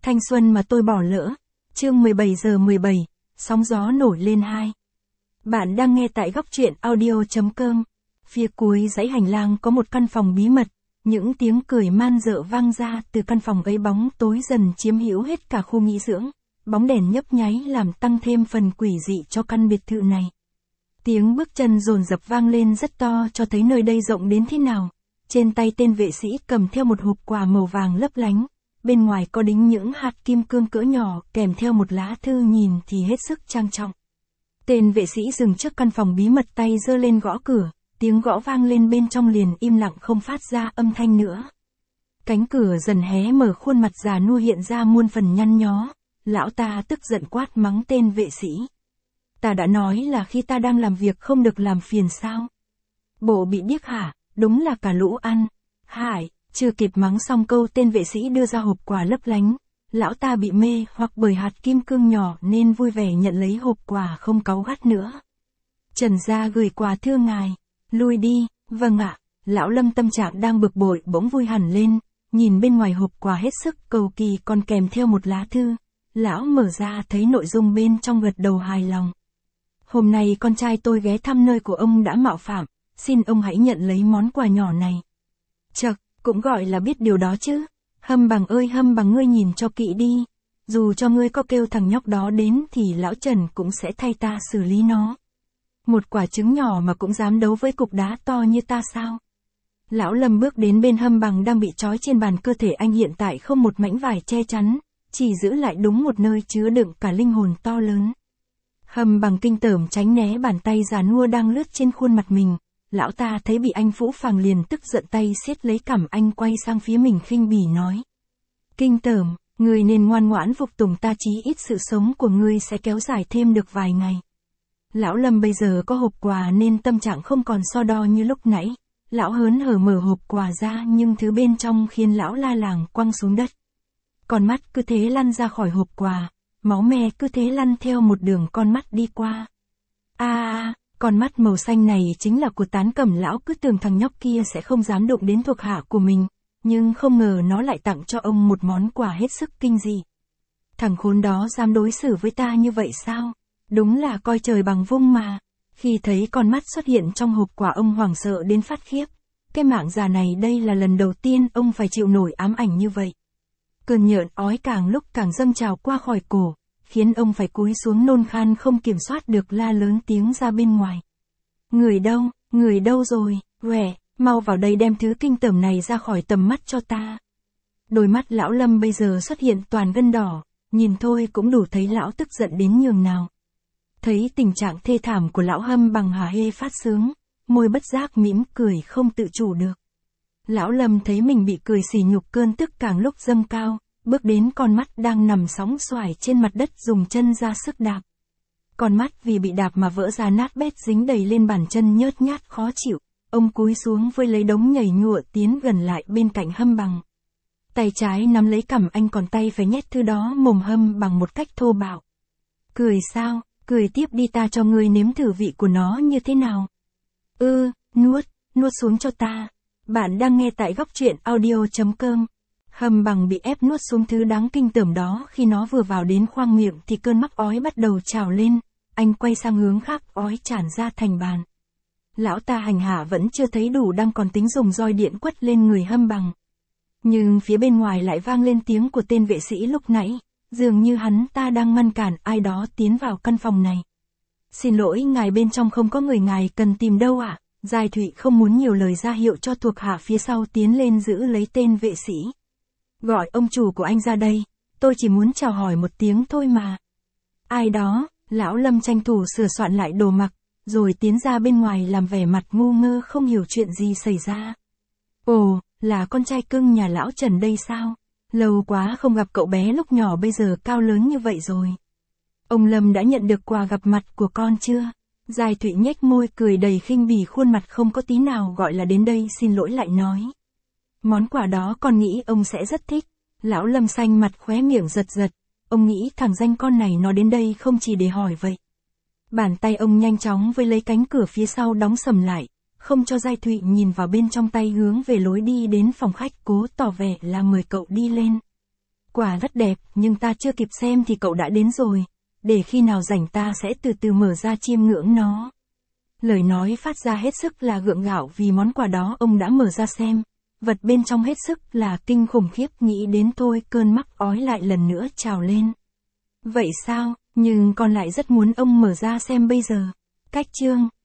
Thanh xuân mà tôi bỏ lỡ. Chương 17:17, sóng gió nổi lên 2. Bạn đang nghe tại góc truyện audio.com. Phía cuối dãy hành lang có một căn phòng bí mật, những tiếng cười man dợ vang ra từ căn phòng ấy, bóng tối dần chiếm hữu hết cả khu nghỉ dưỡng. Bóng đèn nhấp nháy làm tăng thêm phần quỷ dị cho căn biệt thự này. Tiếng bước chân dồn dập vang lên rất to cho thấy nơi đây rộng đến thế nào. Trên tay tên vệ sĩ cầm theo một hộp quà màu vàng lấp lánh. Bên ngoài có đính những hạt kim cương cỡ nhỏ kèm theo một lá thư nhìn thì hết sức trang trọng. Tên vệ sĩ dừng trước căn phòng bí mật, tay giơ lên gõ cửa, tiếng gõ vang lên bên trong liền im lặng không phát ra âm thanh nữa. Cánh cửa dần hé mở, khuôn mặt già nua hiện ra muôn phần nhăn nhó. Lão ta tức giận quát mắng tên vệ sĩ. Ta đã nói là khi ta đang làm việc không được làm phiền sao? Bộ bị điếc hả? Đúng là cả lũ ăn. Hải, chưa kịp mắng xong câu tên vệ sĩ đưa ra hộp quà lấp lánh. Lão ta bị mê hoặc bởi hạt kim cương nhỏ nên vui vẻ nhận lấy hộp quà không cáu gắt nữa. Trần gia gửi quà thưa ngài. Lui đi. Vâng ạ. Lão Lâm tâm trạng đang bực bội bỗng vui hẳn lên. Nhìn bên ngoài hộp quà hết sức cầu kỳ còn kèm theo một lá thư. Lão mở ra thấy nội dung bên trong, gật đầu hài lòng. Hôm nay con trai tôi ghé thăm nơi của ông đã mạo phạm. Xin ông hãy nhận lấy món quà nhỏ này. Chậc, cũng gọi là biết điều đó chứ. Hâm Bằng ơi Hâm Bằng, ngươi nhìn cho kỹ đi. Dù cho ngươi có kêu thằng nhóc đó đến thì lão Trần cũng sẽ thay ta xử lý nó. Một quả trứng nhỏ mà cũng dám đấu với cục đá to như ta sao? Lão Lâm bước đến bên Hâm Bằng đang bị trói trên bàn. Cơ thể anh hiện tại không một mảnh vải che chắn, chỉ giữ lại đúng một nơi chứa đựng cả linh hồn to lớn. Hâm Bằng kinh tởm tránh né bàn tay già nua đang lướt trên khuôn mặt mình. Lão ta thấy bị anh phũ phàng liền tức giận, tay siết lấy cằm anh quay sang phía mình khinh bỉ nói. Kinh tởm, ngươi nên ngoan ngoãn phục tùng ta, chí ít sự sống của ngươi sẽ kéo dài thêm được vài ngày. Lão Lâm bây giờ có hộp quà nên tâm trạng không còn so đo như lúc nãy. Lão hớn hở mở hộp quà ra nhưng thứ bên trong khiến lão la làng quăng xuống đất. Con mắt cứ thế lăn ra khỏi hộp quà, máu me cứ thế lăn theo một đường con mắt đi qua. Con mắt màu xanh này chính là của Tán Cẩm. Lão cứ tưởng thằng nhóc kia sẽ không dám đụng đến thuộc hạ của mình, nhưng không ngờ nó lại tặng cho ông một món quà hết sức kinh dị. Thằng khốn đó dám đối xử với ta như vậy sao? Đúng là coi trời bằng vung mà. Khi thấy con mắt xuất hiện trong hộp quà, ông hoảng sợ đến phát khiếp. Cái mạng già này đây là lần đầu tiên ông phải chịu nổi ám ảnh như vậy. Cơn nhợn ói càng lúc càng dâng trào qua khỏi cổ, khiến ông phải cúi xuống nôn khan không kiểm soát được, la lớn tiếng ra bên ngoài. Người đâu rồi, quẻ, mau vào đây đem thứ kinh tởm này ra khỏi tầm mắt cho ta. Đôi mắt lão Lâm bây giờ xuất hiện toàn gân đỏ, nhìn thôi cũng đủ thấy lão tức giận đến nhường nào. Thấy tình trạng thê thảm của lão Hâm Bằng hả hê phát sướng, môi bất giác mỉm cười không tự chủ được. Lão Lâm thấy mình bị cười sỉ nhục, cơn tức càng lúc dâng cao, bước đến con mắt đang nằm sóng xoài trên mặt đất, dùng chân ra sức đạp. Con mắt vì bị đạp mà vỡ ra nát bét, dính đầy lên bàn chân nhớt nhát khó chịu. Ông cúi xuống với lấy đống nhảy nhụa tiến gần lại bên cạnh Hâm Bằng. Tay trái nắm lấy cằm anh, còn tay phải nhét thứ đó mồm Hâm Bằng một cách thô bạo. Cười sao? Cười tiếp đi, ta cho ngươi nếm thử vị của nó như thế nào. Nuốt xuống cho ta. Bạn đang nghe tại góc truyện audio.com. Hâm Bằng bị ép nuốt xuống thứ đáng kinh tởm đó. Khi nó vừa vào đến khoang miệng thì cơn mắc ói bắt đầu trào lên. Anh quay sang hướng khác, ói tràn ra thành bàn. Lão ta hành hạ vẫn chưa thấy đủ, đang còn tính dùng roi điện quất lên người Hâm Bằng. Nhưng phía bên ngoài lại vang lên tiếng của tên vệ sĩ lúc nãy. Dường như hắn ta đang ngăn cản ai đó tiến vào căn phòng này. Xin lỗi ngài, bên trong không có người ngài cần tìm đâu ạ. Giai Thụy không muốn nhiều lời ra hiệu cho thuộc hạ phía sau tiến lên giữ lấy tên vệ sĩ. Gọi ông chủ của anh ra đây, tôi chỉ muốn chào hỏi một tiếng thôi mà. Ai đó? Lão Lâm tranh thủ sửa soạn lại đồ mặc, rồi tiến ra bên ngoài làm vẻ mặt ngu ngơ không hiểu chuyện gì xảy ra. Ồ, là con trai cưng nhà lão Trần đây sao? Lâu quá không gặp cậu bé lúc nhỏ, bây giờ cao lớn như vậy rồi. Ông Lâm đã nhận được quà gặp mặt của con chưa? Giai Thụy nhếch môi cười đầy khinh bỉ, khuôn mặt không có tí nào gọi là đến đây xin lỗi lại nói. Món quà đó con nghĩ ông sẽ rất thích. Lão Lâm xanh mặt khóe miệng giật giật. Ông nghĩ thằng danh con này nó đến đây không chỉ để hỏi vậy. Bàn tay ông nhanh chóng với lấy cánh cửa phía sau đóng sầm lại, không cho Giai Thụy nhìn vào bên trong, tay hướng về lối đi đến phòng khách, cố tỏ vẻ là mời cậu đi lên. Quả rất đẹp, nhưng ta chưa kịp xem thì cậu đã đến rồi. Để khi nào rảnh ta sẽ từ từ mở ra chiêm ngưỡng nó. Lời nói phát ra hết sức là gượng gạo vì món quà đó ông đã mở ra xem. Vật bên trong hết sức là kinh khủng khiếp, nghĩ đến thôi cơn mắc ói lại lần nữa trào lên. Vậy sao, nhưng con lại rất muốn ông mở ra xem bây giờ. Cách chương